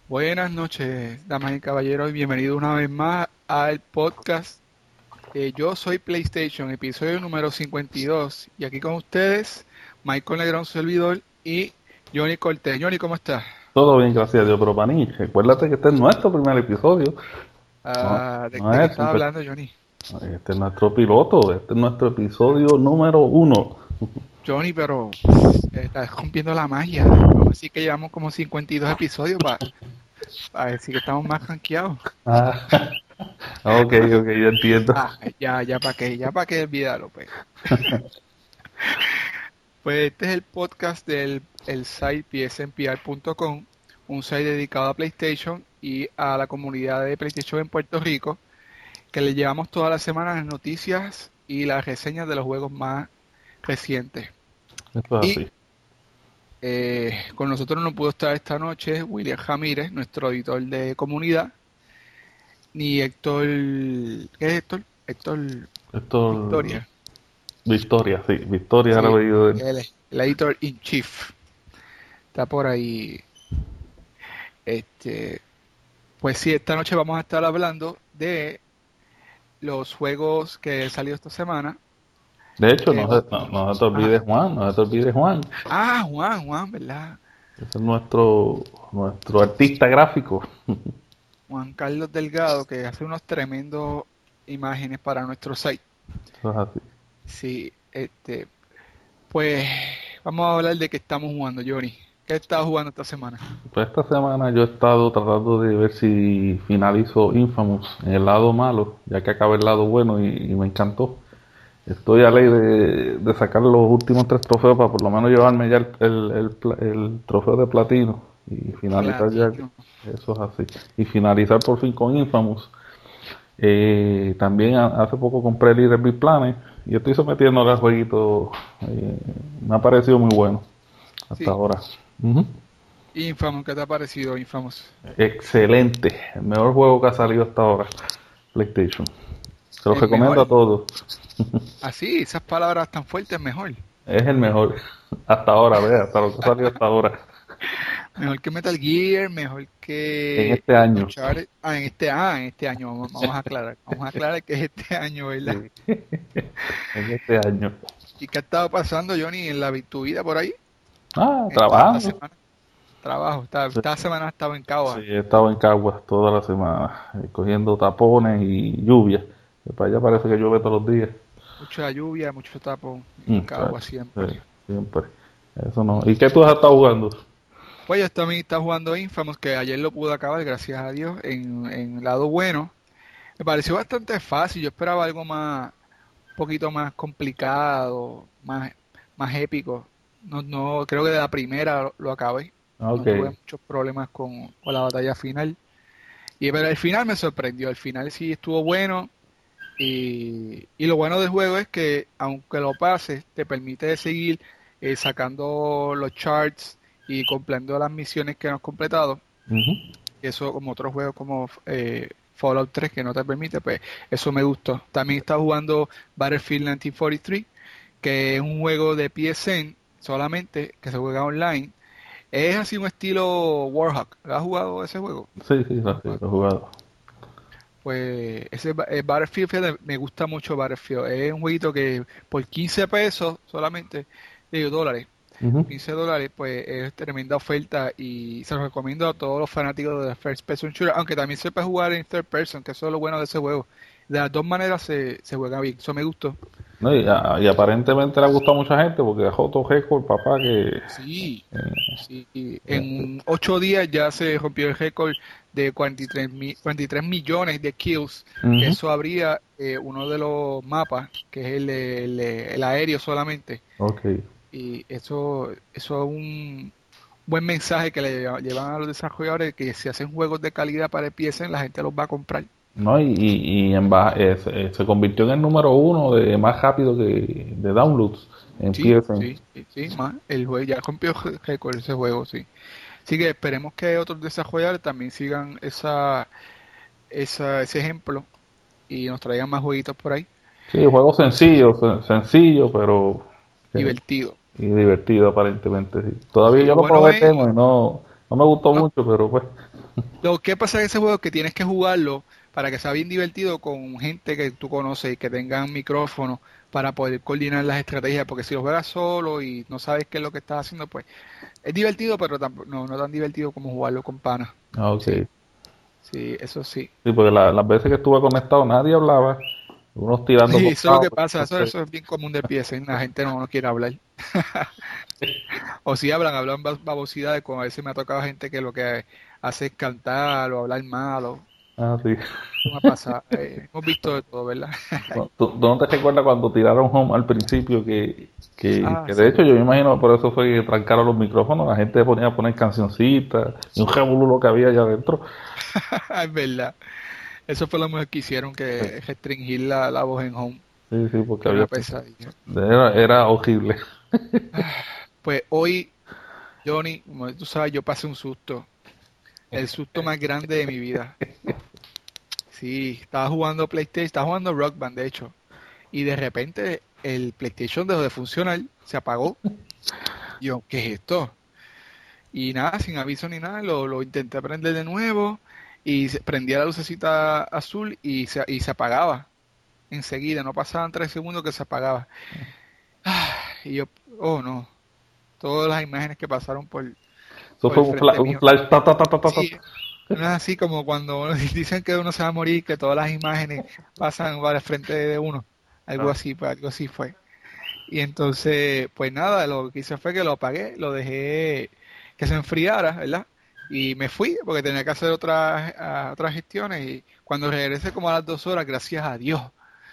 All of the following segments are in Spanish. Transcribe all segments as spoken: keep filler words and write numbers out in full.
Buenas noches, damas y caballeros, y bienvenidos una vez más al podcast. Eh, yo soy PlayStation, episodio número cincuenta y dos, y aquí con ustedes, Michael Negrón, su servidor, y Johnny Cortés. Johnny, ¿cómo estás? Todo bien, gracias a Dios, pero Pani, recuérdate que este es nuestro primer episodio. No, Ah, ¿de, no de qué es estás un pe- hablando, Johnny? este es nuestro piloto, este es nuestro episodio número uno. Johnny, pero pff, estás rompiendo la magia. Vamos a decir que llevamos como cincuenta y dos episodios para decir que estamos más rankeados. Ah, ok, ok, yo entiendo. Ah, ya, ya para qué, ya para qué olvidarlo, pues. Pues este es el podcast del el site p s n p r punto com, un site dedicado a PlayStation y a la comunidad de PlayStation en Puerto Rico, que le llevamos todas las semanas las noticias y las reseñas de los juegos más recientes. Esto es Y así. eh, con nosotros no pudo estar esta noche William Ramírez, nuestro editor de comunidad, ni Héctor, ¿qué es Héctor? Héctor Esto Victoria, Victoria, sí, Victoria era sí, el apellido de él. él es el editor in chief, está por ahí. Este, Pues sí, esta noche vamos a estar hablando de los juegos que han salido esta semana. De hecho, Que, no oh, se, no, no se te ah, olvides Juan, no se te olvides Juan. ah, Juan, Juan, ¿verdad? Ese es nuestro, nuestro artista gráfico. Juan Carlos Delgado, que hace unos tremendos imágenes para nuestro site. Eso es así. Sí, este, pues vamos a hablar de qué estamos jugando, Johnny. ¿Qué estás jugando esta semana? Pues esta semana yo he estado tratando de ver si finalizo Infamous en el lado malo, ya que acabé el lado bueno y, y me encantó. Estoy a ley de, de sacar los últimos tres trofeos para por lo menos llevarme ya el, el, el pla- el trofeo de platino y finalizar ya. Platino. Eso es así. Y finalizar por fin con Infamous. Eh, también a- hace poco compré el Little Big Planet y estoy sometiéndole al jueguito. Eh, me ha parecido muy bueno hasta Sí, ahora. Ujú. Infamous, ¿qué te ha parecido, Infamous? Excelente. El mejor juego que ha salido hasta ahora. PlayStation. Se lo El recomiendo mejor. a todos. Así, esas palabras tan fuertes, mejor. Es el mejor. Hasta ahora, vea, hasta lo que ha salido hasta ahora. Mejor que Metal Gear, mejor En que este año. Uncharted. Ah, en este, ah, en este año, vamos, vamos a aclarar. Vamos a aclarar que es este año, ¿verdad? Sí. En este año. ¿Y qué ha estado pasando, Johnny, en la tu vida por ahí? Ah, Esta, esta trabajando. semana. Trabajo, esta, esta semana has estado en Sí, Cagua. he estado en Caguas toda la semana, eh, cogiendo tapones y lluvia. Que para allá parece que llueve todos los días. Mucha lluvia, mucho tapo en Cagua Muchacho, siempre. sí, siempre. Eso no. ¿Y qué tú has estado jugando? Pues yo también está jugando Infamous, que ayer lo pude acabar, gracias a Dios, en, en lado bueno. Me pareció bastante fácil, yo esperaba algo más, un poquito más complicado, más, más épico. No, no, creo que de la primera lo, lo acabé. No Ok. tuve muchos problemas con, con la batalla final. Y pero el final me sorprendió. El final sí estuvo bueno. Y, y lo bueno del juego es que aunque lo pases, te permite seguir eh, sacando los charts y completando las misiones que no has completado. Ujú. Eso como otros juegos como eh, Fallout tres que no te permite, pues eso me gustó. También está jugando Battlefield mil novecientos cuarenta y tres, que es un juego de P S N solamente, que se juega online. Es así un estilo Warhawk. ¿Lo has jugado ese juego? Sí, sí, sí, sí, lo he jugado. Pues ese ba- eh, Battlefield, fíjate, me gusta mucho Battlefield. Es un jueguito que por quince pesos solamente, digo dólares, Ujú. quince dólares, pues es tremenda oferta y se lo recomiendo a todos los fanáticos de First Person Shooter, aunque también se puede jugar en Third Person, que eso es lo bueno de ese juego. De las dos maneras se, se juega bien, eso me gustó. No, y, a- y aparentemente le ha gustado a mucha gente porque dejó otro récord, papá, que Sí, eh, sí, y este, en ocho días ya se rompió el récord de cuarenta y tres, mi- cuarenta y tres millones de kills, que ujú. eso habría eh, uno de los mapas, que es el, el, el aéreo solamente, Ok. y eso, eso es un buen mensaje que le lleva- llevan a los desarrolladores, que si hacen juegos de calidad para el P S N, la gente los va a comprar. No, y, y, y en ba- eh, se, eh, se convirtió en el número uno de más rápido que de downloads en Sí, P S N. sí, sí, sí, más, el juego ya rompió récord ese juego, sí. Así que esperemos que otros desarrolladores también sigan esa, esa, ese ejemplo y nos traigan más jueguitos por ahí. Sí, juego sencillo, sen- sencillo, pero eh, Divertido. y divertido aparentemente. Sí. Todavía Sí, yo lo lo bueno probé es, demo y no, no me gustó no, mucho, pero pues. Lo que pasa en ese juego es que tienes que jugarlo para que sea bien divertido con gente que tú conoces y que tengan micrófono para poder coordinar las estrategias, porque si lo juegas solo y no sabes qué es lo que estás haciendo, pues es divertido, pero tampoco, no, no tan divertido como jugarlo con panas. Ah, ok. Sí, sí, eso sí. Sí, porque la- las veces que estuve conectado nadie hablaba, unos tirando Sí, por eso es lo lado, que pasa, eso, entonces, eso es bien común de P S N, la gente no, no quiere hablar. O si hablan, hablan bab- babosidades, como a veces me ha tocado gente que lo que hace es cantar o hablar mal, o ah, sí. eso me ha pasado. Eh, hemos visto de todo, ¿verdad? ¿Tú, tú no te recuerdas cuando tiraron home al principio que, que, Ah, que de sí. hecho yo me imagino por eso fue que trancaron los micrófonos, la gente ponía a poner cancioncitas y un revolú lo que había allá adentro. Es verdad. Eso fue lo mejor que hicieron, Sí, que restringir la, la voz en home, sí, sí, porque que era había una pesadilla. era, era horrible. Pues hoy, Johnny, como tú sabes, yo pasé un susto, el susto más grande de mi vida. Sí, estaba jugando PlayStation, estaba jugando Rock Band, de hecho, y de repente el PlayStation dejó de funcionar, se apagó. Yo, ¿qué es esto? Y nada, sin aviso ni nada, lo, lo intenté prender de nuevo y se- prendía la lucecita azul y se, y se apagaba enseguida, no pasaban tres segundos que se apagaba. Ah, y yo, oh no, todas las imágenes que pasaron por, Eso por fue el un, fla- frente un mío. flash, ta, ta, ta, ta, ta, ta. Sí, no es así como cuando uno- dicen que uno se va a morir, que todas las imágenes pasan por el frente de uno. Algo Ah, así, pues algo así fue. Y entonces, pues nada, lo que hice fue que lo apagué, lo dejé que se enfriara, ¿verdad? Y me fui porque tenía que hacer otras, ah, otras gestiones y cuando regresé como a las dos horas, gracias a Dios,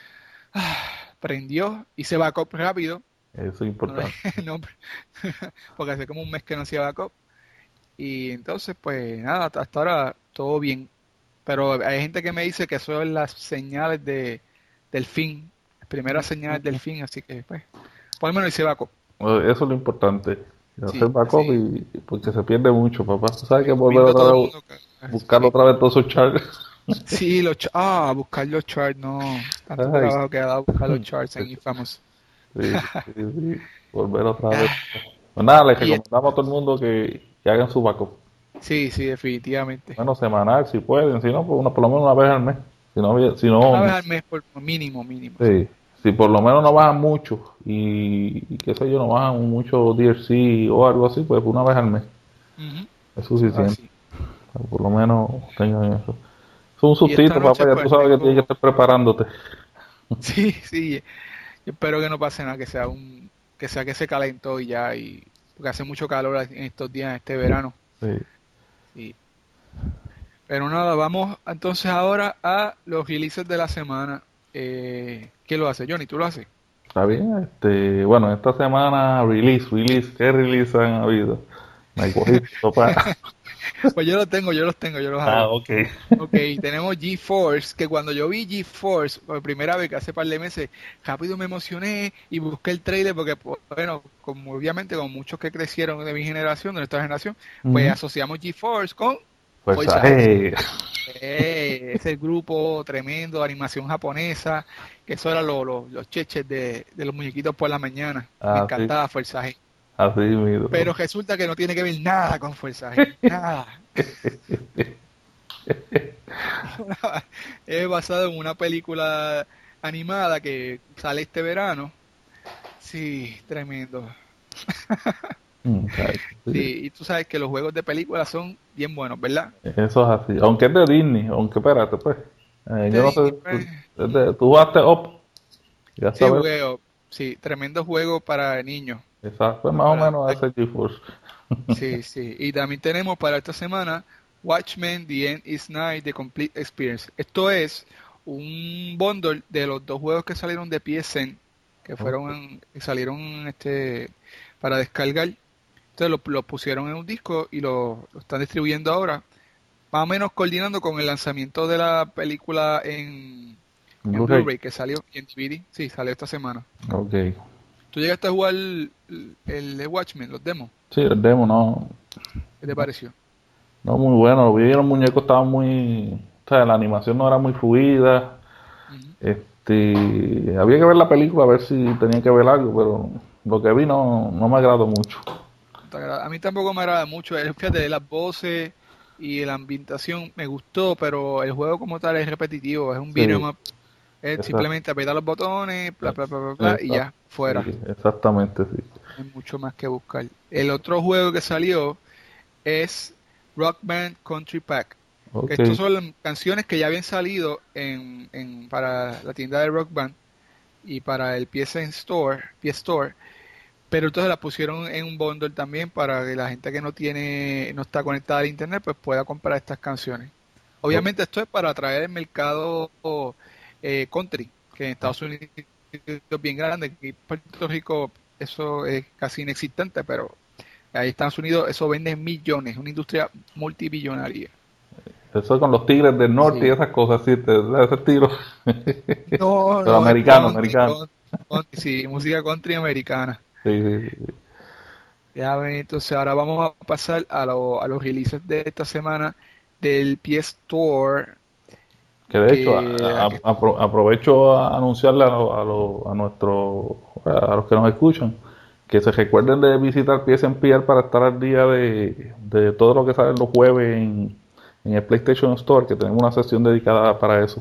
prendió y se backup rápido. eso es No, le- importante. no, porque hace como un mes que no hacía backup. Y entonces, pues nada, hasta hasta ahora todo bien. Pero hay gente que me dice que eso es las señales de, del fin, las primeras señales del fin, así que pues, por lo menos hice backup. Bueno, eso es lo importante. Hacer Sí, backup sí. y porque se pierde mucho, papá. Tú sabes que volver Recomiendo a otra todo el vez, mundo que buscar sí. otra vez todos esos charts. Sí, los ch- ah, buscar los charts, no. Tanto Ay, trabajo que ha dado buscar los charts en Infamous. sí, sí, sí. Volver otra vez. Pues nada, les Y recomendamos a todo el mundo que, que hagan su backup. sí, sí, definitivamente. Bueno, semanal, si pueden. Si no, pues una, por lo menos una vez al mes. Si no, si Una vez no, al mes por mínimo, mínimo, sí. sí. Si por lo menos no bajan mucho y, y qué sé yo, no bajan mucho D L C o algo así, pues una vez al mes. Ujú. Es Eso es suficiente. así. Por lo menos tengan eso. Es un Y esta sustito, papá, noche ya tú pues sabes que tienes que tengo, estar preparándote. sí, sí, yo espero que no pase nada, que sea un, que sea que se calentó y ya, y porque hace mucho calor en estos días, este verano. Sí. Sí. Pero nada, vamos entonces ahora a los releases de la semana. Eh, ¿qué lo hace, Johnny? ¿Tú lo haces? Está bien, este, bueno, esta semana release, release, ¿qué release han habido? Me cogiste, papá. Pues yo los tengo, yo los tengo, yo los Ah, hago. ok. Ok, tenemos GeForce, que cuando yo vi GeForce por primera vez, que hace par de meses, rápido me emocioné y busqué el trailer porque, pues, bueno, como obviamente con muchos que crecieron de mi generación, de nuestra generación, pues Ujú. asociamos GeForce con Fuerza Forza G. G. Eh, ese grupo tremendo de animación japonesa, que eso era lo- lo- los cheches de, de los muñequitos por la mañana. Me Así, encantaba Fuerza G. así mismo. Pero resulta que no tiene que ver nada con Fuerza G, nada. Es basado en una película animada que sale este verano. Sí, tremendo. Muchacho, sí. Sí, y tú sabes que los juegos de película son bien buenos, ¿verdad? Eso es así. Aunque es de Disney, aunque espérate, pues. Eh, Este yo no Disney, sé, pues, tú, es de- tú jugaste Up, ya sí, sabes. jugué, oh, sí, tremendo juego para niños. Exacto, pues más o Para, menos ese GeForce. sí, sí. Y también tenemos para esta semana Watchmen, The End is Night, The Complete Experience. Esto es un bundle de los dos juegos que salieron de P S N, que fueron, que salieron este para descargar. Entonces lo, lo pusieron en un disco y lo, lo están distribuyendo ahora, más o menos coordinando con el lanzamiento de la película en, en Blu-ray. Blu-ray que salió y en D V D. Sí, salió esta semana. Ok. ¿Tú llegaste a jugar el, el de Watchmen, los demos? Sí, el demo no, ¿Qué te pareció? no muy bueno. Vi que los muñecos estaban muy. O sea, la animación no era muy fluida. Ujú. Este, había que ver la película a ver si tenía que ver algo, pero lo que vi no, no me agradó mucho. A mí tampoco me agrada mucho. eh, Fíjate, las voces, y la ambientación me gustó, pero el juego como tal es repetitivo, es un beat 'em Sí, up, es exacto. simplemente apretar los botones, bla, bla, bla, bla, bla, y ya, Sí, fuera. exactamente, sí. No hay mucho más que buscar. El otro juego que salió es Rock Band Country Pack, que Ok. estos son canciones que ya habían salido en, en- para la tienda de Rock Band y para el P S N Store, P S Store, pero entonces las pusieron en un bundle también para que la gente que no tiene, no está conectada al internet, pues pueda comprar estas canciones. Ok. Obviamente esto es para atraer el mercado eh, country, que en Estados Unidos es bien grande, que en Puerto Rico eso es casi inexistente, pero ahí en Estados Unidos eso vende millones, una industria multibillonaria. Eso con los Tigres del Norte y Sí. esas cosas, sí, de, de ese estilo. No, Pero no, es americano, country, americano. country, country, sí, música country americana. Sí, sí, sí. Ya ven, entonces ahora vamos a pasar a, lo- a los releases de esta semana del P S Store, Que de hecho, que a- aquí- a- apro- aprovecho a anunciarle a, lo- a, lo- a nuestro, a los que nos escuchan, que se recuerden de visitar P S N P R para estar al día de, de todo lo que sale los jueves en, en el PlayStation Store, que tenemos una sesión dedicada para eso.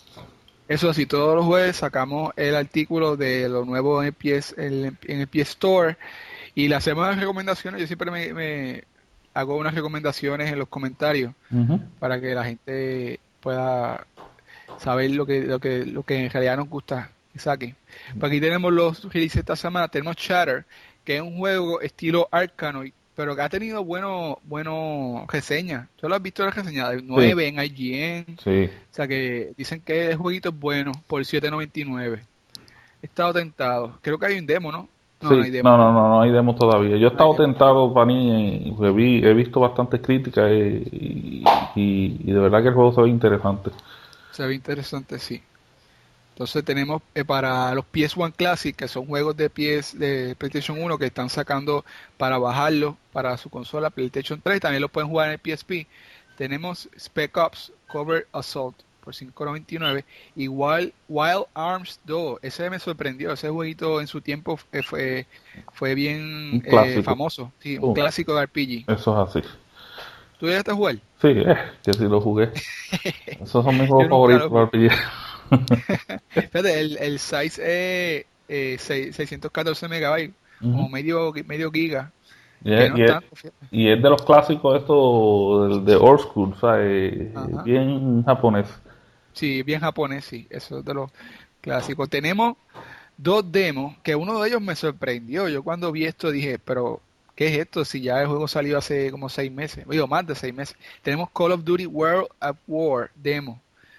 eso sí, todos los jueves sacamos el artículo de lo nuevo en el P S, en en el P S Store y le hacemos las recomendaciones. Yo siempre me, me hago unas recomendaciones en los comentarios Ujú. para que la gente pueda saber lo que, lo que, lo que en realidad nos gusta que saquen. Pues aquí tenemos los releases de esta semana. Tenemos Shatter, que es un juego estilo Arkanoid, pero que ha tenido bueno, bueno reseñas. ¿Tú lo has visto la reseña? De Sí, nueve en I G N. sí. O sea que dicen que el jueguito es bueno por siete noventa y nueve. He estado tentado. Creo que hay un demo, ¿no? No, no Sí, hay demo. no, no, no, no hay demos todavía. Yo he No hay estado demo, sí. tentado, Pani, y vi- he visto bastantes críticas eh, y, y- y de verdad que el juego se ve interesante. Se ve interesante, sí. Entonces tenemos eh, para los P S uno Classic, que son juegos de P S de PlayStation uno que están sacando para bajarlo para su consola PlayStation tres, también lo pueden jugar en el P S P. Tenemos Spec Ops Cover Assault por cinco noventa y nueve. Igual Wild Arms dos, ese me sorprendió, ese jueguito en su tiempo eh, fue, fue Un bien eh, clásico. famoso, sí, un Uh, clásico de R P G. eso es así. ¿Tú llegaste a jugar? Sí, eh, que sí lo jugué. Esos son mis Yo juegos nunca favoritos lo para jugué. R P G. Fíjate, el, el size es eh, seis- seiscientos catorce megabytes, Ujú. como medio, medio giga, Y que es, no y es es- tanto, fíjate. y es de los clásicos estos de, de old school, ¿sabes? Ajá. Bien japonés. Sí, bien japonés, sí, eso es de los clásicos. Tenemos dos demos, que uno de ellos me sorprendió. Yo cuando vi esto dije, pero ¿qué es esto? Si ya el juego salió hace como seis meses, digo, más de seis meses. Tenemos Call of Duty World at War demo.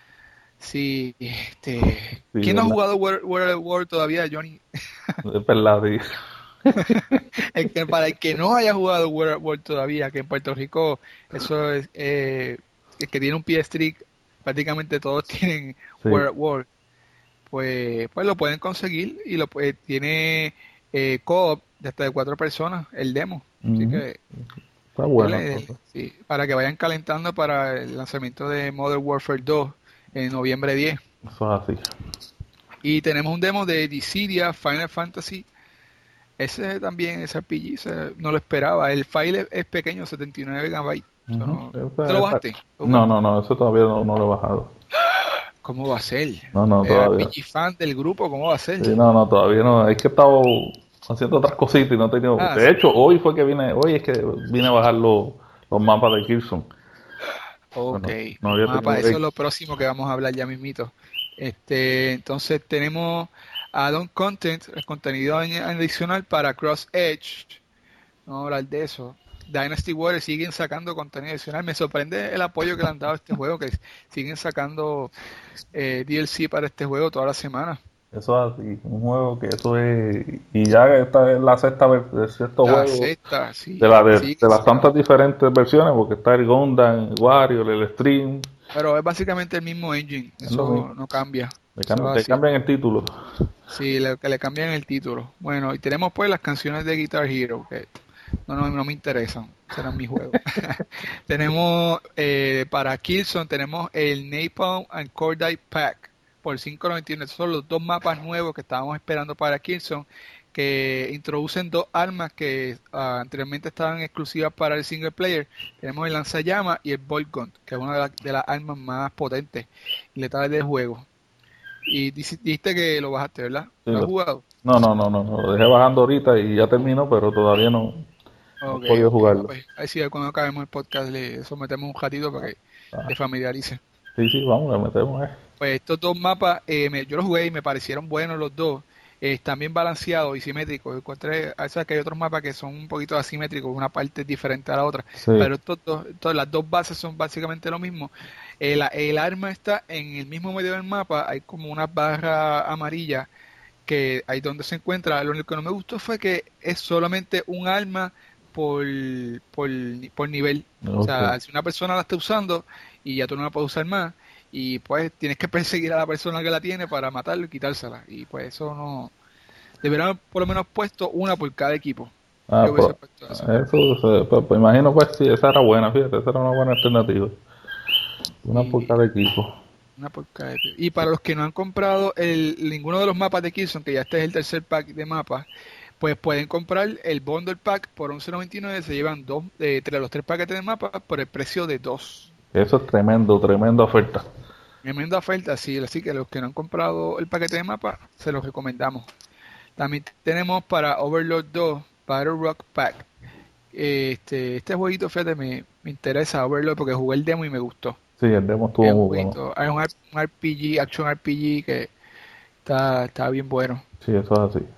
Sí, este, Sí, ¿quién no ha ¿verdad? jugado World, World at War todavía, Johnny? Es verdad, sí. El que, para el que no haya jugado World at War todavía, que en Puerto Rico eso es, eh, el que tiene un P S tres, prácticamente todos tienen Sí. World at War, pues, pues lo pueden conseguir y lo puede- tiene eh, co-op de hasta de cuatro personas, el demo. Así Ujú. que Está bueno, dele, entonces. sí, para que vayan calentando para el lanzamiento de Modern Warfare dos en noviembre diez. Eso es así. Y tenemos un demo de Dissidia Final Fantasy. Ese también, ese R P G, ese no lo esperaba. El file es, es pequeño, setenta y nueve gigabytes. Eso Ujú. no- ¿Te Esa- lo esa- bajaste? ¿Lo No, jugaste? no, no, eso todavía no, no lo he bajado. ¿Cómo va a ser? No, no, El todavía. R P G fan del grupo, ¿cómo va a ser? Sí, no, no, todavía no. Es que he estado haciendo otras cositas y no he tenido. Ah, De sí. hecho, hoy fue que vine, hoy es que vine a bajar los, los mapas de Killzone. Ok. Bueno, no había Ah, tenido para eso es break. lo próximo que vamos a hablar ya mismito. Este, entonces tenemos add-on content, el contenido añ- adicional para Cross Edge. Vamos a hablar de eso. Dynasty Warriors siguen sacando contenido adicional. Me sorprende el apoyo que le han dado a este juego, que siguen sacando eh, D L C para este juego toda la semana. Eso es así, un juego que eso es. Y ya esta es la sexta vez de cierto La juego. sexta, De, sí, la, de, de siguen las sacando. tantas diferentes versiones, porque está el Gundam, el Wario, el Stream. Pero es básicamente el mismo engine, Es lo mismo. eso no cambia. Le Eso cambian, es le así. cambian el título. Sí, le, que le cambian el título. Bueno, y tenemos pues las canciones de Guitar Hero, que no, no, no me interesan, serán mi juego. Tenemos eh, para Killzone, tenemos el Napalm and Cordite Pack por cinco noventa y uno. Estos son los dos mapas nuevos que estábamos esperando para Killzone, que introducen dos armas que uh, anteriormente estaban exclusivas para el single player. Tenemos el lanzallamas y el bolt gun, que es una de, la, de las armas más potentes y letales del juego. Y dijiste que lo bajaste, ¿verdad? Sí, ¿Lo has lo, jugado? no, no, no, no, no, lo dejé bajando ahorita y ya terminó, pero todavía no, no Ok, he podido ok. Ah, jugarlo. pues, ahí sí, cuando acabemos el podcast le sometemos un ratito para que Ah, te familiarices. sí, sí, vamos, le metemos, eh. Pues estos dos mapas, eh, me- yo los jugué y me parecieron buenos los dos. Eh, están bien balanceados y simétricos. Encontré, o sea, que hay otros mapas que son un poquito asimétricos, una parte es diferente a la otra. Sí, Pero estos dos, todas las dos bases son básicamente lo mismo. El, el arma está en el mismo medio del mapa, hay como una barra amarilla que ahí donde se encuentra. Lo único que no me gustó fue que es solamente un arma por, por, por nivel. O ok. sea, si una persona la está usando y ya tú no la puedes usar más, y pues tienes que perseguir a la persona que la tiene para matarlo y quitársela. Y pues eso no. Deberían por lo menos puesto una por cada equipo. Ah, Yo pues, hubiese puesto eso. eso, se- pues, pues, imagino, pues sí, esa era buena, fíjate, esa era una buena alternativa. Una por Y cada equipo. una por cada equipo. Y para los que no han comprado el, ninguno de los mapas de Killzone, que ya este es el tercer pack de mapas, pues pueden comprar el bundle pack por once noventa y nueve. Se llevan dos, eh, entre los tres paquetes de mapas por el precio de dos. Eso es tremendo, tremenda oferta. Tremenda oferta, sí, así que los que no han comprado el paquete de mapas, se los recomendamos. También tenemos para Overlord dos Battle Rock Pack. Este, este jueguito, fíjate, me, me interesa Overlord porque jugué el demo y me gustó. Sí, el demo estuvo Es un muy bueno. jueguito, es un, R- un R P G, Action R P G que está, está bien bueno. Sí, eso es así.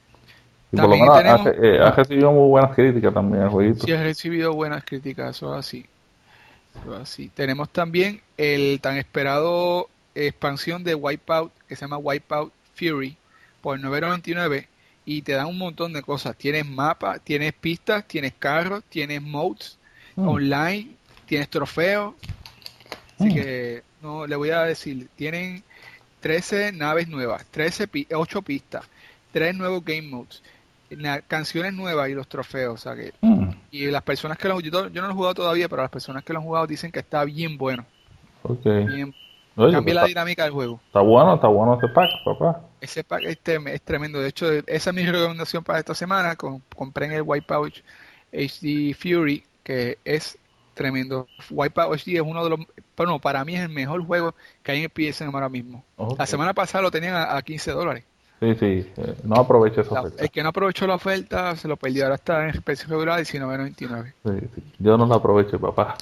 Y por lo También menos ha, tenemos, eh, ha ah, recibido muy buenas críticas también el jueguito. sí he recibido buenas críticas, eso es así. Eso es así. Tenemos también el tan esperado expansión de Wipeout que se llama Wipeout Fury por nueve noventa y nueve y te dan un montón de cosas. Tienes mapas, tienes pistas, tienes carros, tienes modes Mm, online, tienes trofeos. Así mm, que no le voy a decir, tienen trece naves nuevas, trece pi- ocho pistas, tres nuevos game modes, na- canciones nuevas y los trofeos. O sea que, mm. y las personas que lo han jugado, yo no lo he jugado todavía, pero las personas que lo han jugado dicen que está bien bueno, Ok. bien, Oye, pues cambia la está, dinámica del juego. está bueno, está bueno ese pack, papá. Ese pack este es tremendo. De hecho, esa es mi recomendación para esta semana. Com- compré en el Wipeout H D Fury, que es tremendo. Wipeout H D es uno de los, bueno, para mí es el mejor juego que hay en el P S N ahora mismo. La Ok. semana pasada lo tenían a, a quince dólares. Sí, sí, eh, no aproveche esa La- oferta. el que no aprovechó la oferta se lo perdió. Ahora está en precio regular diecinueve noventa y nueve. Sí, sí. Yo no la aproveche, papá.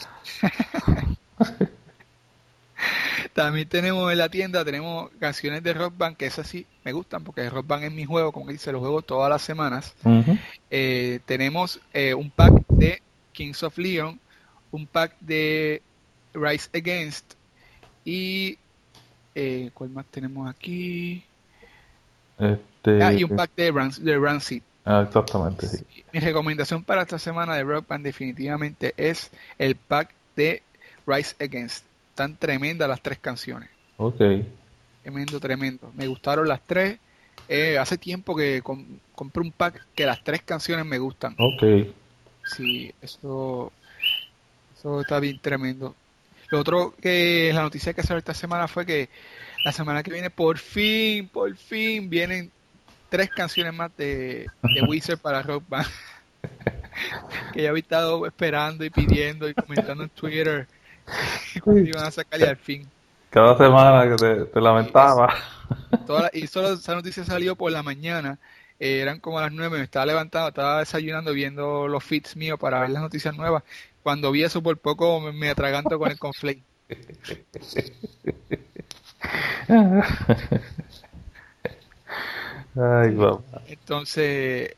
También tenemos en la tienda, tenemos canciones de Rock Band, que esas sí me gustan, porque Rock Band es mi juego, como que dice, lo juego todas las semanas. Ujú. Eh, tenemos eh, un pack de Kings of Leon, un pack de Rise Against y eh, ¿cuál más tenemos aquí? Ah, Este, y un pack de, Ran de Rancid. ah, exactamente, sí. Mi recomendación para esta semana de Rock Band definitivamente es el pack de Rise Against. Están tremendas las tres canciones. Ok, Tremendo, tremendo. Me gustaron las tres. Eh, hace tiempo que com compré un pack que las tres canciones me gustan. ok. Sí, eso, eso está bien tremendo. Lo otro que la noticia que salió esta semana fue que la semana que viene, por fin, por fin, vienen tres canciones más de, de Wizard para Rock Band. Que ya había estado esperando y pidiendo y comentando en Twitter cuando iban a sacar y al fin. Cada semana que te, te Y, es, lamentaba. toda la, y solo esa noticia salió por la mañana. Eh, eran como a las nueve, me estaba levantando, estaba desayunando, viendo los feeds míos para ver las noticias nuevas. Cuando vi eso por poco me, me atraganto con el conflate. Ay, papá. Entonces,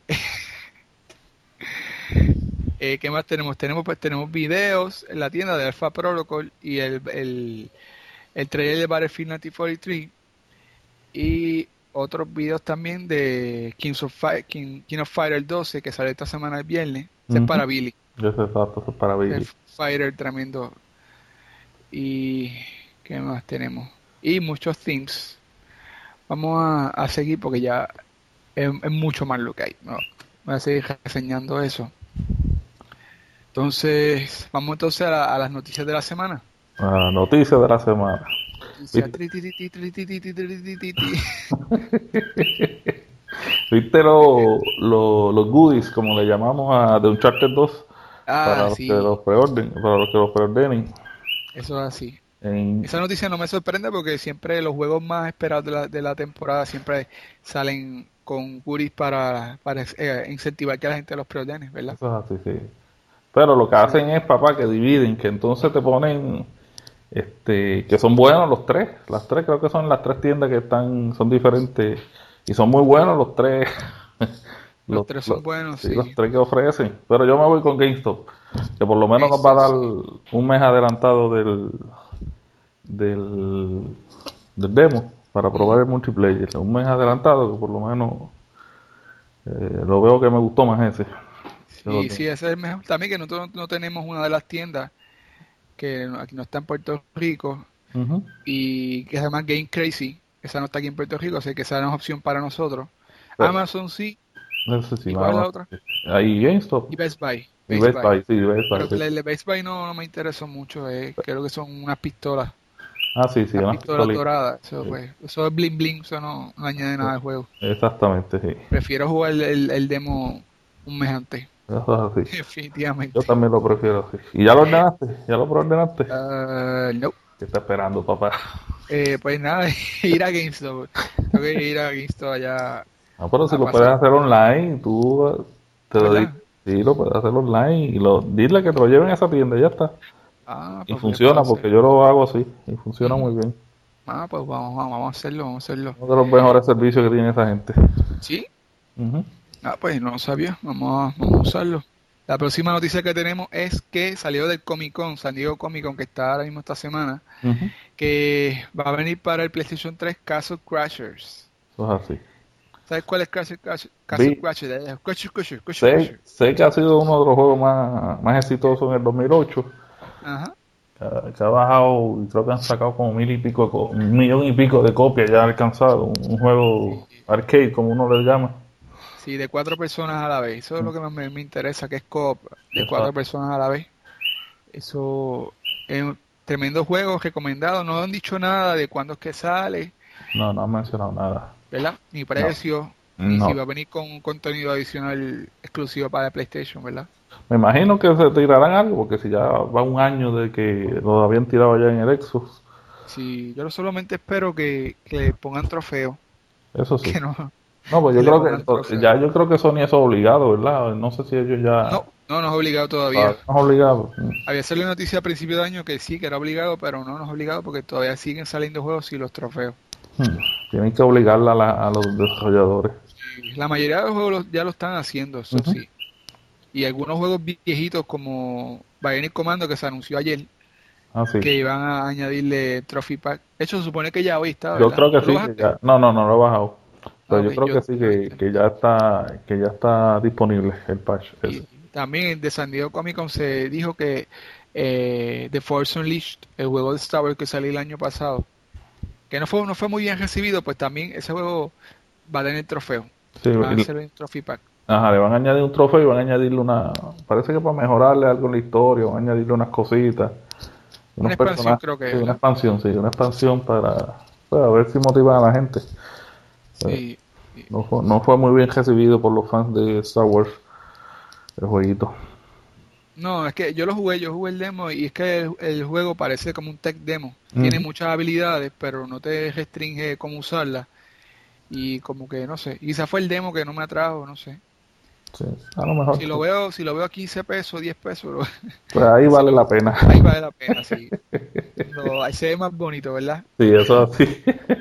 eh, ¿qué más tenemos? Tenemos pues tenemos videos en la tienda de Alpha Protocol y el, el, el trailer de Battlefield mil novecientos cuarenta y tres y otros videos también de Kings of Fight, King, King of Fighter doce que sale esta semana el viernes. Ese es Ujú. para Billy, Yo sé exacto, eso es para el Billy. fighter tremendo. Y ¿qué más tenemos? Y muchos themes. Vamos a, a seguir porque ya es, es mucho más lo que hay. No, voy a seguir reseñando eso. Entonces, vamos entonces a, la- a las noticias de la semana. Ah, noticia de la semana. Noticias ¿Viste? tri, ti, ti, ti, tri, ti, ti, ti, tri, ti, ti, ti. ¿Viste lo- lo- los goodies, como le llamamos a de Uncharted dos? Para Ah, los que sí, los preorden, para los que los preordenen. eso es así. En, Esa noticia no me sorprende porque siempre los juegos más esperados de la, de la temporada siempre salen con goodies para, para eh, incentivar que la gente los preordene, ¿verdad? eso es así, sí. Pero lo que Eso hacen es, papá, que dividen, que entonces te ponen, este, que son buenos los tres. Las tres creo que son las tres tiendas que están, son diferentes y son muy buenos los tres. los Los, tres los, son buenos, sí, los sí. tres que ofrecen. Pero yo me voy con GameStop, que por lo menos nos va a Eso dar sí. un mes adelantado del, del, del demo para probar Ujú. el multiplayer. Un mes adelantado, que por lo menos eh, lo veo que me gustó más ese. Que los Sí, demás. sí, ese es el mejor. También que nosotros no tenemos una de las tiendas que no- aquí no está en Puerto Rico Ujú. y que se llama Game Crazy. Esa no está aquí en Puerto Rico, así que esa no es opción para nosotros. Pero, Amazon sí. no sé si ¿Y cuál es va la otra? ahí GameStop Y Best Buy. y Best Best Buy. Buy, sí, Best Buy, Pero sí. el de Best Buy no, no me interesó mucho. Eh. Creo que son unas pistolas. Ah, sí, sí, Las una pistolas pistolita. doradas. Eso, Sí, pues, eso es bling bling. Eso no, no añade sí. nada al juego. Exactamente, sí. Prefiero jugar el, el, el demo un mes antes. Eso es así. Yo Definitivamente. también lo prefiero así. ¿Y ya lo ordenaste? ¿Ya lo preordenaste? Ah, no. ¿Qué está esperando, papá? Eh, pues nada, ir a GameStop. Tengo que ir a GameStop allá Ah, pero si a lo puedes pasar, hacer online, tú eh, te lo di. ¿verdad? Sí, lo puedes hacer online y lo, dile que te lo lleven a esa tienda, ya está. Ah, Y pues yo puedo funciona hacer. porque yo lo hago así y funciona Ujú. muy bien. Ah, pues vamos, vamos, vamos a hacerlo, vamos a hacerlo. Uno de los mejores servicios que tiene esa gente. ¿Sí? Ujú, Ah, pues no lo sabía. Vamos a, vamos a usarlo. La próxima noticia que tenemos es que salió del Comic Con, San Diego Comic Con, que está ahora mismo esta semana, ujú. que va a venir para el PlayStation tres Castle Crashers. Eso es así. ¿Sabes cuál es Castle Crashers? Castle Vi, Crashers, eh, Crusher, Crusher, Crusher, sé, Crusher. sé que ha sido uno de los juegos más, más exitosos en el dos mil ocho. Ajá. Que ha, que ha bajado y creo que han sacado como mil y pico, de co- un millón y pico de copias ya ha alcanzado. Un, un juego Sí. arcade, como uno le llama. Sí, de cuatro personas a la vez. Eso es lo que más me, me interesa, que es co-op de Eso, cuatro personas a la vez. Eso es un tremendo juego, recomendado. No han dicho nada de cuándo es que sale, no, no han mencionado nada. ¿verdad? Ni No, precio, ni si no. va a venir con un contenido adicional exclusivo para PlayStation, ¿verdad? Me imagino que se tirarán algo, porque si ya va un año de que lo habían tirado ya en el Xbox, Sí, yo solamente espero que, que le pongan trofeo, eso sí. que no, No, pues que yo le creo pongan que trofeo. ya yo creo que Sony es obligado, ¿verdad? No sé si ellos ya No, no nos ha obligado todavía. todavía no es obligado. Había salido noticia a principio de año que sí, que era obligado, pero no nos ha obligado porque todavía siguen saliendo juegos y los trofeos. Hmm. Tienen que obligarla a, la- a los desarrolladores. Sí, la mayoría de los juegos los- ya lo están haciendo, eso Ujú. sí. Y algunos juegos viejitos como Bionic Commando que se anunció ayer, Ah, sí. que iban a añadirle Trophy Pack. De hecho, se supone que ya hoy está, Yo ¿verdad? creo que ¿Tú lo sí, que bajaste? ya. No, no, no lo he bajado. Ah, Pero ok, yo creo yo que sí, lo que, hice. que ya está, que ya está disponible el patch Y ese. también de San Diego Comic Con se dijo que eh, The Force Unleashed, el juego de Star Wars que salió el año pasado, que no fue, no fue muy bien recibido, pues también ese juego va a tener trofeo. Sí, Y van a y- hacer un Trophy Pack. ajá, le van a añadir un trofeo y van a añadirle una. Parece que para mejorarle algo en la historia, van a añadirle unas cositas, Una unos expansión personajes. creo que, Sí, una ¿verdad? expansión, sí, una expansión para, para ver si motiva a la gente. Eh, Sí. No fue, no fue muy bien recibido por los fans de Star Wars, el jueguito. No, es que yo lo jugué, yo jugué el demo y es que el, el juego parece como un tech demo. Tiene Ujú. muchas habilidades, pero no te restringe cómo usarlas. Y como que, no sé, quizá fue el demo que no me atrajo, no sé. Sí, a lo mejor. Si lo Pues, veo, si lo veo a quince pesos, diez pesos, pues ahí quizá vale la pena. ahí vale la pena, sí. Lo, ahí se ve más bonito, ¿verdad? Sí, eso así.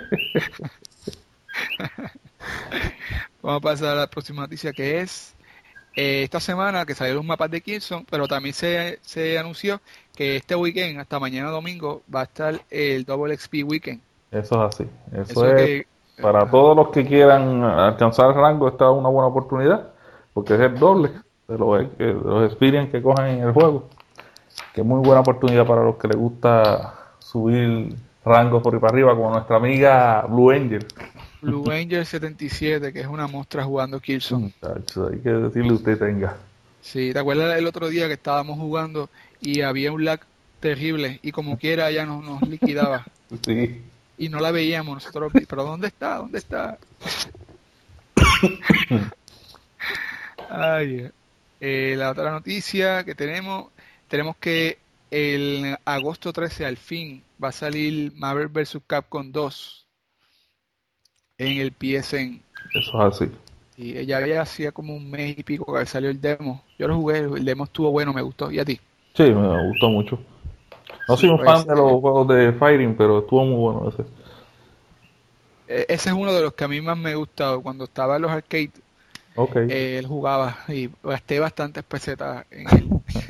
Vamos a pasar a la próxima noticia que es eh, esta semana que salieron los mapas de Killzone, pero también se, se anunció que este weekend, hasta mañana domingo, va a estar el Double X P Weekend. Eso es así. Eso Eso es es que, para ajá, todos los que quieran alcanzar el rango, esta es una buena oportunidad, porque es el doble de los, de los experience que cojan en el juego. Que es muy buena oportunidad para los que les gusta subir rangos por ahí para arriba, como nuestra amiga Blue Angel. Blue Angel setenta y siete, que es una muestra jugando Killzone. Muchachos, hay que decirle usted tenga. Sí, ¿te acuerdas el otro día que estábamos jugando y había un lag terrible y como quiera ya nos, nos liquidaba Sí. y no la veíamos nosotros? vi- Pero ¿dónde está? ¿Dónde está? Ay, eh, la otra noticia que tenemos, tenemos que el agosto trece al fin va a salir Marvel versus. Capcom dos en el P S N. Eso es así. Y ella ya hacía como un mes y pico que salió el demo. Yo lo jugué, el demo estuvo bueno, me gustó. ¿Y a ti? Sí, me gustó mucho. No Sí, soy un pues fan de los juegos de Fighting, pero estuvo muy bueno ese. eh, ese es uno de los que a mí más me ha gustado. Cuando estaba en los arcades, Ok. eh, él jugaba y gasté bastantes pesetas en él.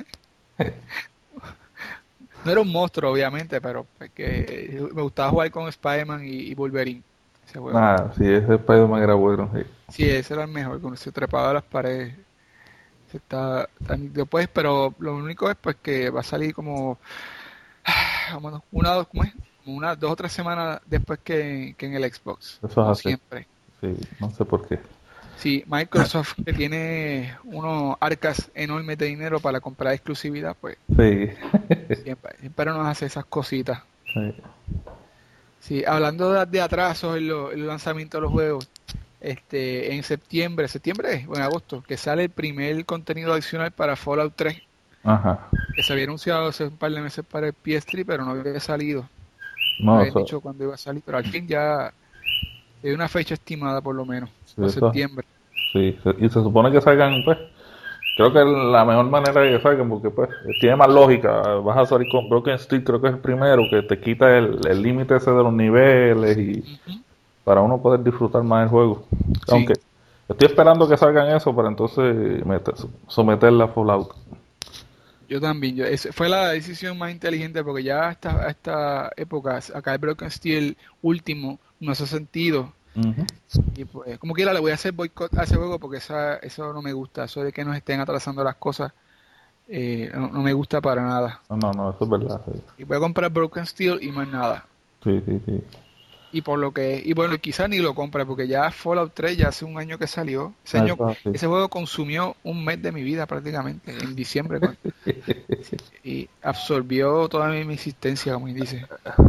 No era un monstruo, obviamente, pero es que me gustaba jugar con Spider-Man y, y Wolverine, ese juego. Ah, sí, ese Spider-Man era bueno. Sí. Sí, ese era el mejor, cuando se trepaba a las paredes. Se está, tan- después, pero lo único es pues que va a salir como, como una, dos, ¿cómo es? Como una, dos o tres semanas después que, que en el Xbox, Eso como es así. siempre. Sí, no sé por qué. Sí, Microsoft que tiene unos arcas enormes de dinero para comprar exclusividad, pues Sí. siempre, siempre nos hace esas cositas. Sí. Sí, hablando de, de atrasos en, lo- en el lanzamiento de los juegos, este, en septiembre, septiembre es, o en agosto, que sale el primer contenido adicional para Fallout tres, Ajá. que se había anunciado hace un par de meses para el P S tres, pero no había salido. No No, habían eso, dicho cuándo iba a salir, pero al fin ya hay una fecha estimada por lo menos, sí, para eso, septiembre. sí. Se- Y se supone que salgan, pues, creo que la mejor manera de que salgan, porque pues tiene más lógica. Vas a salir con Broken Steel, creo que es el primero, que te quita el el límite ese de los niveles y Ujú. para uno poder disfrutar más el juego. Aunque Sí, estoy esperando que salgan eso para entonces meter, someterla a Fallout. yo también. Yo, ese fue la decisión más inteligente porque ya a esta, a esta época, acá el Broken Steel último, no hace sentido. Ujú. Y pues, como quiera, le voy a hacer boicot a ese juego porque esa, eso no me gusta. Eso de que nos estén atrasando las cosas, eh, no, no me gusta para nada. No, no, no, eso es verdad. Sí, Y voy a comprar Broken Steel y más nada. sí, sí. Sí. Y por lo que, y bueno, quizás ni lo compre porque ya Fallout tres ya hace un año que salió. Ese Ah, año, eso es así. ese juego consumió un mes de mi vida prácticamente, en diciembre, con- y absorbió toda mi, mi existencia, como quien dice.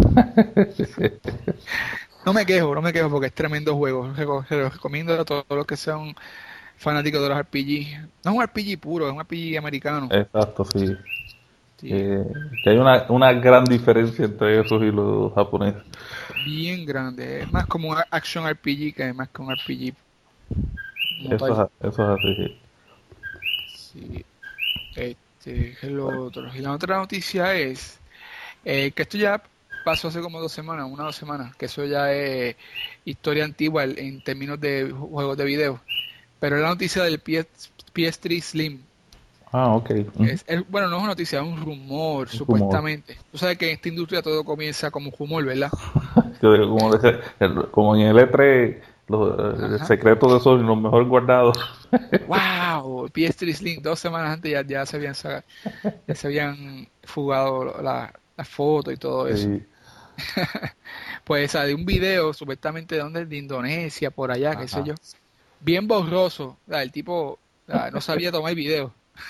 No me quejo, no me quejo porque es tremendo juego. Reco- Se lo recomiendo a todos los que sean fanáticos de los R P G. No es un R P G puro, es un R P G americano. Exacto, sí. Sí, Que, que hay una, una gran diferencia entre esos y los japoneses. bien grande. Es más como un action R P G que más que un R P G como Eso tal. es, eso es así. Sí. Sí, este, ¿qué es lo otro? Y la otra noticia es eh, que esto ya pasó hace como dos semanas, una o dos semanas, que eso ya es historia antigua en en términos de juegos de video. Pero es la noticia del P S, P S tres Slim. Ah, ok. Ujú. Es, es- bueno, no es una noticia, es un rumor, Un rumor. supuestamente. Tú sabes que en esta industria todo comienza como un rumor, ¿verdad? Que como, de- el- como en el E tres, los, eh, el Ajá. secreto de Sony, los mejor guardados. ¡Wow! P S tres Slim, dos semanas antes ya, ya se habían saca- ya se habían fugado la, la foto y todo eso. Sí. Pues esa de un video, supuestamente de donde, de Indonesia, por allá, qué sé Ajá. yo. Bien borroso. O sea, el tipo o sea, no sabía tomar video.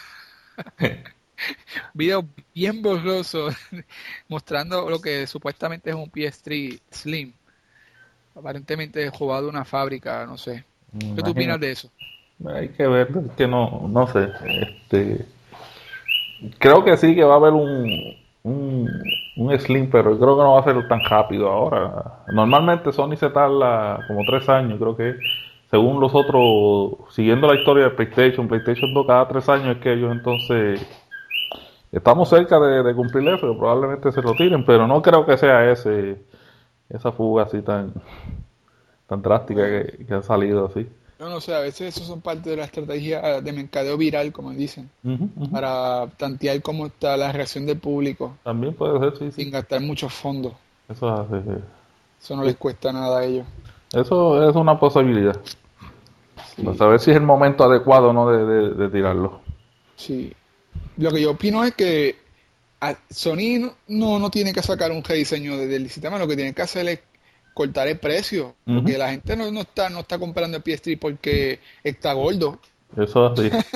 Video bien borroso, mostrando lo que supuestamente es un P S tres Slim. Aparentemente jugado de una fábrica, no sé. ¿Qué tú opinas Imagínate. de eso? Hay que ver, es que no, no sé. Este, creo que sí que va a haber un, un, un Slim, pero creo que no va a ser tan rápido ahora. Normalmente Sony se tarda como tres años, creo que según los otros, siguiendo la historia de PlayStation, PlayStation dos cada tres años es que ellos entonces estamos cerca de, de cumplir eso, que probablemente se lo tiren, pero no creo que sea ese esa fuga así tan tan drástica Bueno, que, que ha salido así. yo no sé, a veces eso son parte de la estrategia de mercadeo viral, como dicen, Ujú, ujú. para tantear cómo está la reacción del público También puede ser, sí, sin sí. gastar muchos fondos. Eso es así, sí. Eso no Sí. les cuesta nada a ellos. Eso es una posibilidad. A Sí, saber si es el momento adecuado o no de, de- de tirarlo. sí. Lo que yo opino es que a- Sony no, no no tiene que sacar un rediseño de- del sistema, lo que tiene que hacer es cortar el precio, Ujú. porque la gente no, no está, no está comprando el P S tres porque está gordo. Eso es así.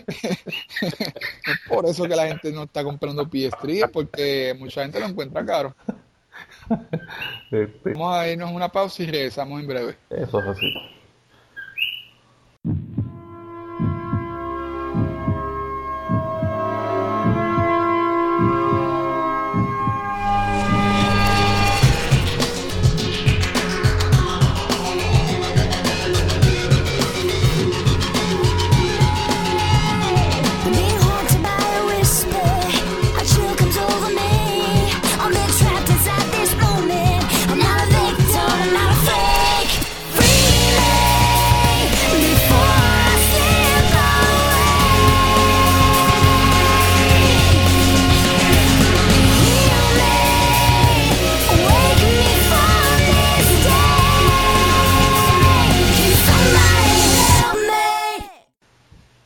No es por eso que la gente no está comprando P S tres, es porque mucha gente lo encuentra caro. Este, Vamos a irnos a una pausa y regresamos en breve. eso es así.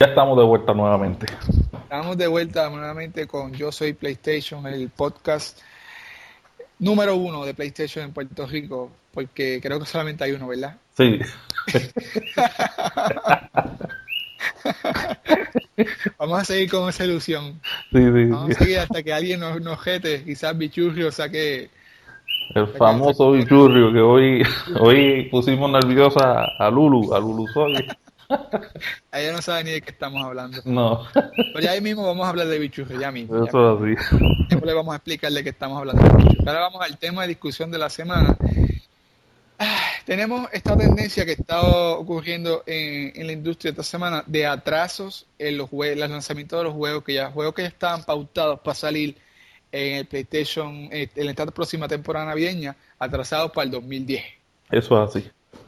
Ya estamos de vuelta nuevamente. Estamos de vuelta nuevamente con Yo Soy PlayStation, el podcast número uno de PlayStation en Puerto Rico, porque creo que solamente hay uno, ¿verdad? Sí. Vamos a seguir con esa ilusión. Sí, sí, Vamos sí. a seguir hasta que alguien nos, nos jete, quizás Bichurrio saque... El saque- famoso saque- bichurrio que hoy, hoy pusimos nerviosa a Lulu, a Lulu Soy. Ella no sabe ni de qué estamos hablando. No, Pero ya ahí mismo vamos a hablar de Bichurrio, ya mismo. Ya eso mismo. es así. Después le vamos a explicar de qué estamos hablando de Bichurrio. Ahora vamos al tema de discusión de la semana. Tenemos esta tendencia que está ocurriendo en, en la industria esta semana de atrasos en los juegos, los lanzamientos de los juegos que ya juegos que ya estaban pautados para salir en el PlayStation eh, en esta próxima temporada navideña, atrasados para el dos mil diez. Eso es así.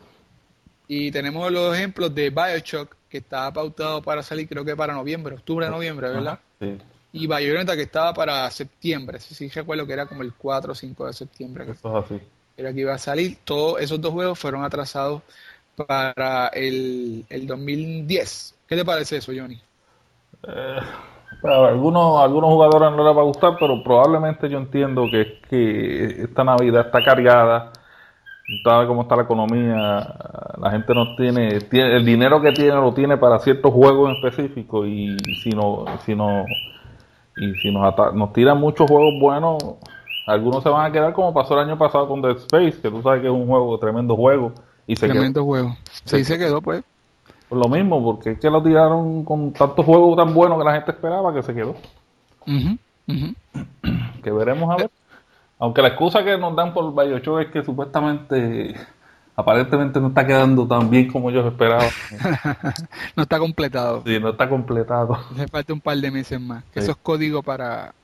Y tenemos los ejemplos de BioShock, que estaba pautado para salir creo que para noviembre, octubre, noviembre, ¿verdad? Sí. Y Bayonetta, que estaba para septiembre, sí, sí recuerdo que era como el cuatro o cinco de septiembre. Eso es así. Era que iba a salir. Todos esos dos juegos fueron atrasados para el, el dos mil diez. ¿Qué te parece eso, Johnny? Eh, bueno, a algunos, a algunos jugadores no les va a gustar, pero probablemente yo entiendo que, que esta Navidad está cargada, tal como está la economía, la gente no tiene, tiene, el dinero que tiene lo tiene para ciertos juegos en específico, y si no, si no, y si nos, ata- nos tiran muchos juegos buenos, algunos se van a quedar como pasó el año pasado con Dead Space, que tú sabes que es un juego, tremendo juego, y se quedó Tremendo juego. se Sí, se quedó, pues. por lo mismo, porque es que lo tiraron con tantos juegos tan buenos que la gente esperaba que se quedó. Ujú, ujú. Que veremos a ver. Aunque la excusa que nos dan por BioShock es que supuestamente, aparentemente no está quedando tan bien como ellos esperaban. No está completado. Sí, no está completado. Le falta un par de meses más. Que Sí. eso es código para...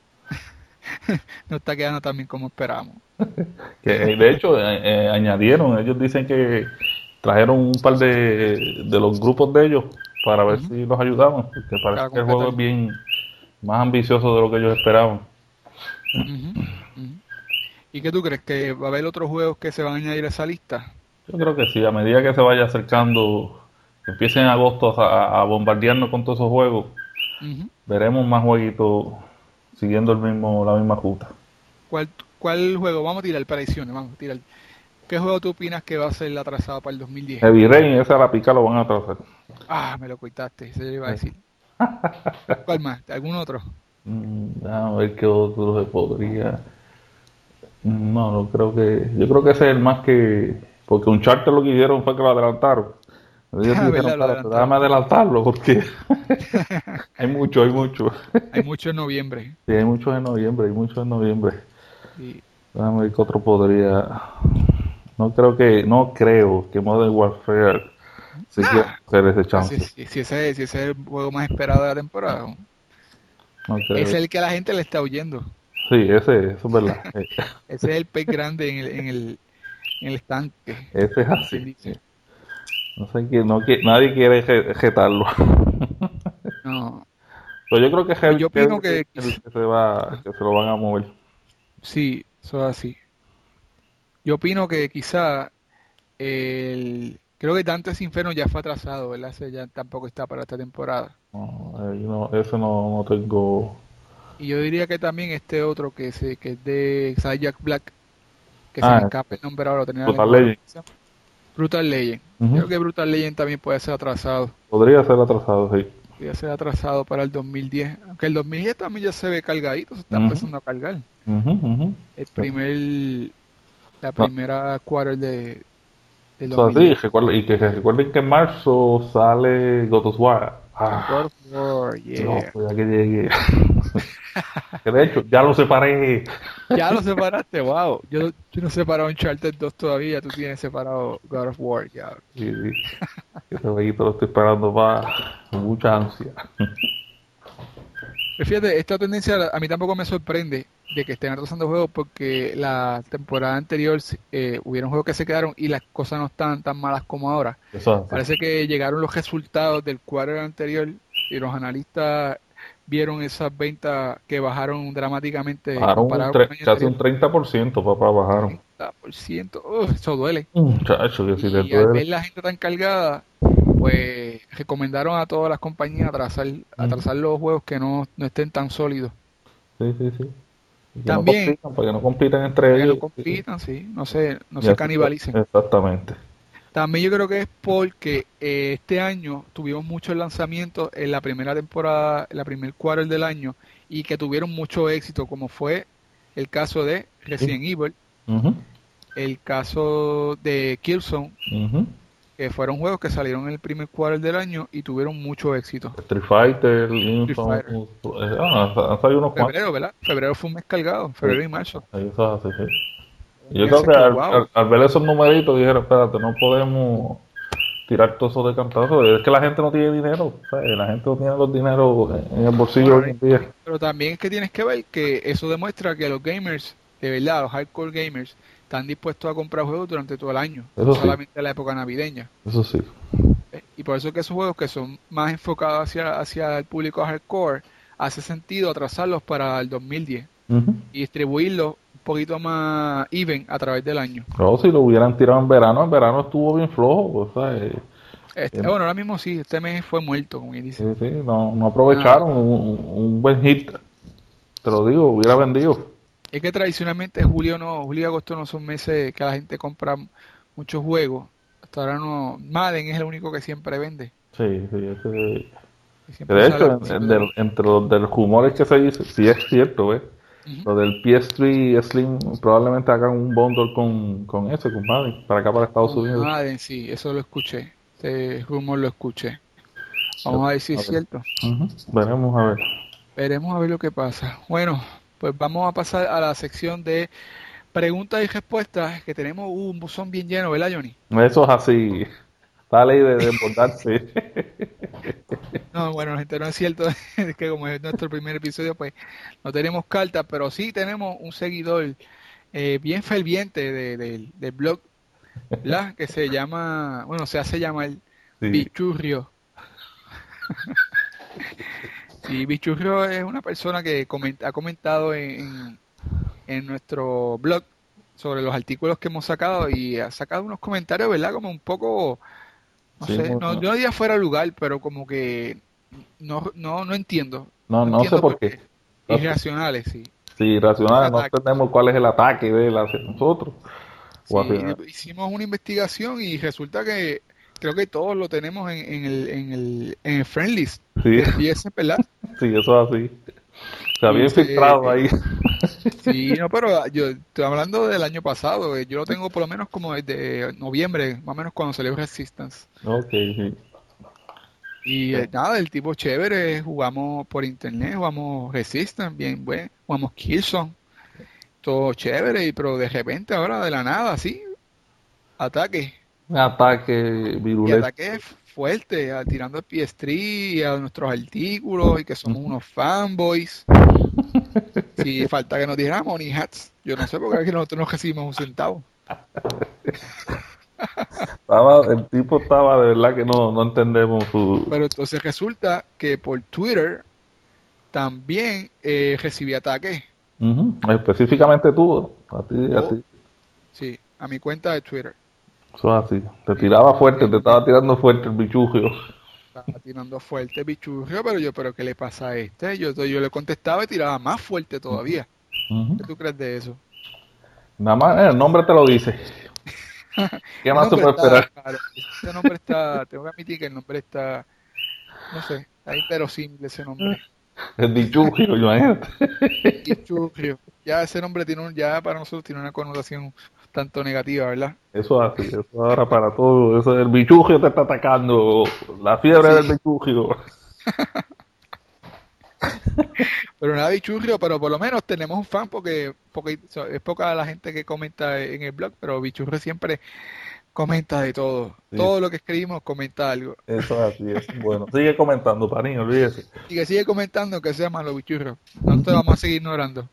no está quedando tan bien como esperábamos. Que de hecho eh, eh, añadieron, ellos dicen que trajeron un par de, de los grupos de ellos para ver Ujú. si los ayudaban, porque Para parece que el juego completar. es bien más ambicioso de lo que ellos esperaban. Ujú, ujú. ¿Y qué tú crees? ¿Que va a haber otros juegos que se van a añadir a esa lista? Yo creo que sí, a medida que se vaya acercando, que empiecen en agosto a, a bombardearnos con todos esos juegos, Ujú. veremos más jueguitos siguiendo el mismo, la misma ruta. ¿Cuál, ¿Cuál juego? Vamos a tirar predicciones, vamos a tirar. ¿Qué juego tú opinas que va a ser atrasado para el dos mil diez? Heavy Rain, esa a la pica lo van a atrasar. Ah, me lo cuitaste, eso yo iba a decir. ¿Cuál más? ¿Algún otro? Mm, déjame ver qué otro se podría. No, no creo que. Yo creo que ese es el más que. Porque un charter lo que hicieron fue que lo adelantaron. Ellos Ah, dijeron, ¿verdad? Lo "Espérate, adelantaron. déjame adelantarlo porque hay mucho, hay mucho. Hay mucho en noviembre. Sí, hay muchos en noviembre, hay muchos en noviembre. Sí. Déjame ver qué otro podría. No creo que, no creo que Modern Warfare se quiera Ah, hacer ese si, chance. si- si ese, si ese es el juego más esperado de la temporada, No creo. ese es el que a la gente le está huyendo. Sí, ese, eso es verdad. Eh, Ese es el pez grande en el, en el, en el estanque. Ese es ¿Quién así. dice? No sé quién, no, qui- nadie quiere je- jetarlo. No, Pero yo creo que pues Hell yo es opino que el que se va, que se lo van a mover. sí, eso es así. Yo opino que quizá el, creo que Dante's Inferno ya fue atrasado, ¿verdad? Ese ya tampoco está para esta temporada. No, eh, yo no, ese no, no tengo. Y yo diría que también este otro que, se, que es de sale Jack Black, que se Ah, me escapa el nombre ahora, lo tenía en la Brutal lengua. Legend. Brutal Legend. Ujú. Creo que Brutal Legend también puede ser atrasado. Podría ser atrasado, sí. Podría ser atrasado para el dos mil diez. Aunque el dos mil diez también ya se ve cargadito, se está Ujú. empezando a cargar. Ujú, ujú. El primer, la No, primera quarter de, del eso así, dos mil diez. recuerden- y que recuerden que en marzo sale God of War. Ah, God of War, yeah. loco, ya que llegue. Que de hecho, ya lo separé. Ya lo separaste, wow. Yo, yo no he separado Uncharted dos todavía, tú tienes separado God of War, ya. Sí, sí. Ese jueguito lo estoy esperando para con mucha ansia. Pero fíjate, esta tendencia a mí tampoco me sorprende de que estén atrasando juegos porque la temporada anterior eh, hubieron juegos que se quedaron y las cosas no están tan malas como ahora. Eso es así. Parece que llegaron los resultados del quarter anterior y los analistas vieron esas ventas que bajaron dramáticamente Bajaron un comparado tre- con el año casi un anterior. treinta por ciento, papá, bajaron. treinta por ciento, uf, eso duele. Muchacho, que si te Y al ver duele. la gente tan cargada, pues recomendaron a todas las compañías atrasar, atrasar los juegos que no, no estén tan sólidos. Sí, sí, sí. Y que También, no compitan, para que no compitan entre que no ellos. compitan, sí, no se, no Y se así, canibalicen. exactamente. También yo creo que es porque eh, este año tuvimos muchos lanzamientos en la primera temporada, en la primer quarter del año, y que tuvieron mucho éxito, como fue el caso de Sí. Resident Evil, Ujú, el caso de Killzone, ujú. que fueron juegos que salieron en el primer quarter del año y tuvieron mucho éxito. Street Fighter, Street Fighter. Infamous, eh, ah, han han salido unos cuantos. Febrero, ¿verdad? Febrero fue un mes cargado, Sí, febrero y marzo. eso es así, sí. Fueron Y yo creo meses que que, al, wow. al- al ver esos numeritos dijeron, espérate, no podemos tirar todo eso de cantazo. Es que la gente no tiene dinero, ¿sabes? La gente no tiene los dineros en el bolsillo Bueno, hoy en día. pero también es que tienes que ver que eso demuestra que los gamers, de verdad, los hardcore gamers, están dispuestos a comprar juegos durante todo el año, no Eso sí, solamente en la época navideña. eso sí. ¿Ves? Y por eso que esos juegos que son más enfocados hacia, hacia el público hardcore, hace sentido atrasarlos para el dos mil diez Ujú. y distribuirlos un poquito más even a través del año. No, si lo hubieran tirado en verano, en verano estuvo bien flojo, o sea, eh, Este, eh, bueno, ahora mismo sí, este mes fue muerto, como quien sí, dice. sí, no, no Nada. aprovecharon un, un buen hit, te lo digo, hubiera vendido. Es que tradicionalmente julio no, julio y agosto no son meses que la gente compra muchos juegos. Hasta ahora no, Madden es el único que siempre vende. Sí, sí, ese- Que que siempre de sale hecho, a en- en principios de del- año. entre los de los rumores que se dice, sí es cierto, ¿ves? Ujú. Lo del P S tres Slim probablemente hagan un bundle con, con ese, con Mavic, para acá para Estados Con Unidos. Madden, sí, eso lo escuché. Ese rumor lo escuché. Ya, Vamos a ver si a es ver. cierto. Ujú, veremos a ver. Veremos a ver lo que pasa. Bueno, pues vamos a pasar a la sección de preguntas y respuestas que tenemos un buzón bien lleno, ¿verdad, Johnny? Eso es así, está la ley de desbordarse. No, bueno, gente, no es cierto. Es que como es nuestro primer episodio, pues no tenemos cartas, pero sí tenemos un seguidor eh, bien ferviente de- del del blog, ¿verdad? Que se llama, bueno, se hace llamar Sí, Bichurrio. Sí, Bichurrio es una persona que coment- ha comentado en, en- en nuestro blog sobre los artículos que hemos sacado y ha sacado unos comentarios, ¿verdad? Como un poco, no sí, sé, muy no, bueno. yo no diría fuera de lugar, pero como que no, no, no entiendo. No, No no sé entiendo por por qué. qué. Irracionales, sí. Si Un racionales no ataque. entendemos cuál es el ataque de él hacia nosotros. O Sí, hacia... hicimos una investigación y resulta que creo que todos lo tenemos en, en el, en el, en el friend list Sí, del P S, ¿verdad? sí, eso es así. Se había Y se, infiltrado ahí. sí, no, pero yo estoy hablando del año pasado, eh, yo lo tengo por lo menos como desde noviembre, más o menos cuando salió Resistance. Ok, sí. Y eh, nada, el tipo chévere, jugamos por internet, jugamos Resistance, bien bueno, jugamos Killzone, todo chévere, y pero de repente ahora de la nada, así, ataque. Un ataque Y virulento. ataque fuerte, a- tirando el P S tres y a nuestros artículos y que somos unos fanboys. Si falta que nos dijeran Money Hats, yo no sé porque aquí nosotros no recibimos un centavo. Estaba, el tipo estaba de verdad que no, no entendemos su... Pero entonces resulta que por Twitter también eh, recibí ataques. Ujú. Específicamente tú, a ti, a Oh, ti. sí, a mi cuenta de Twitter. Eso es así. Te Sí, tiraba fuerte, te bien, estaba bien. tirando fuerte el bichugio. Estaba tirando fuerte bichurrio, pero yo, ¿pero qué le pasa a este? Yo, yo le contestaba y tiraba más fuerte todavía. Ujú. ¿Qué tú crees de eso? Nada más, eh, el nombre te lo dice. ¿Qué El más se nombre puede está esperar? raro. Ese nombre está, tengo que admitir que el nombre está, no sé, está inverosímil ese nombre. El bichugio, imagínate. Bichurrio. Ya ese nombre tiene un, ya para nosotros tiene una connotación tanto negativa, ¿verdad? Eso es así, eso ahora para todo. Eso, el bichugio te está atacando. La fiebre del Sí, bichugio. pero nada bichurrio, pero por lo menos tenemos un fan porque, porque es poca la gente que comenta en el blog, pero bichurrio siempre comenta de todo. Sí, Todo lo que escribimos comenta algo. eso es así, eso es bueno. Sigue comentando, Parín, olvídese. Y que sigue comentando que sea malo bichurrio. No te vamos a seguir ignorando.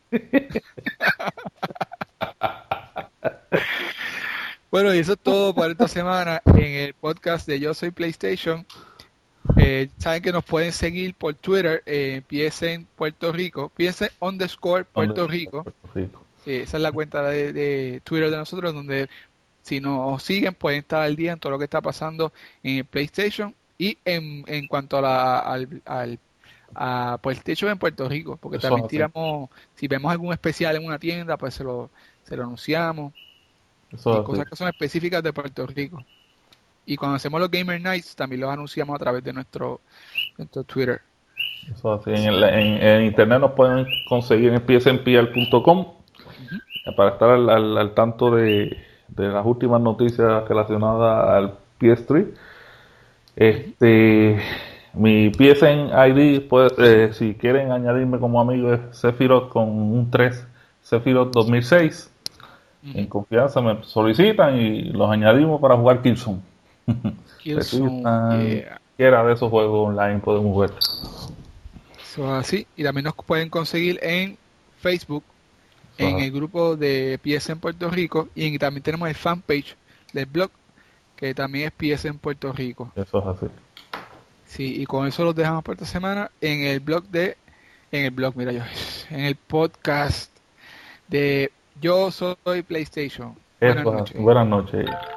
Bueno, y eso es todo por esta semana en el podcast de Yo Soy PlayStation. Eh, saben que nos pueden seguir por Twitter, eh, P S N Puerto Rico, P S N underscore ¿Dónde? Puerto Rico. Puerto Rico. Eh, esa es la cuenta de, de Twitter de nosotros, donde si nos siguen pueden estar al día en todo lo que está pasando en el PlayStation y en, en cuanto a la, al, al a PlayStation en Puerto Rico, porque Eso también es así. tiramos, si vemos algún especial en una tienda, pues se lo, se lo anunciamos y Eso es así. cosas que son específicas de Puerto Rico. Y cuando hacemos los Gamer Nights, también los anunciamos a través de nuestro, nuestro Twitter. Eso es así. En, el- en- en internet nos pueden conseguir en p s n p r punto com Ujú. para estar al, al- al tanto de, de las últimas noticias relacionadas al P S tres. Ujú. Este, mi P S N I D, pues, eh, si quieren añadirme como amigo, es Sephiroth con un tres, Sephiroth dos mil seis. En Ujú. confianza me solicitan y los añadimos para jugar Killzone. Killzone, Necesitan yeah. cualquiera de esos juegos online podemos jugar. Eso es así. Y también nos pueden conseguir en Facebook, Eso es en así. el grupo de P S en Puerto Rico, y en- también tenemos el fanpage del blog, que también es P S en Puerto Rico. Eso es así. Sí, y con eso los dejamos por esta semana en el blog de, en el blog, mira yo, en el podcast de Yo Soy PlayStation. Buenas Eso es así. noches. Buenas noches.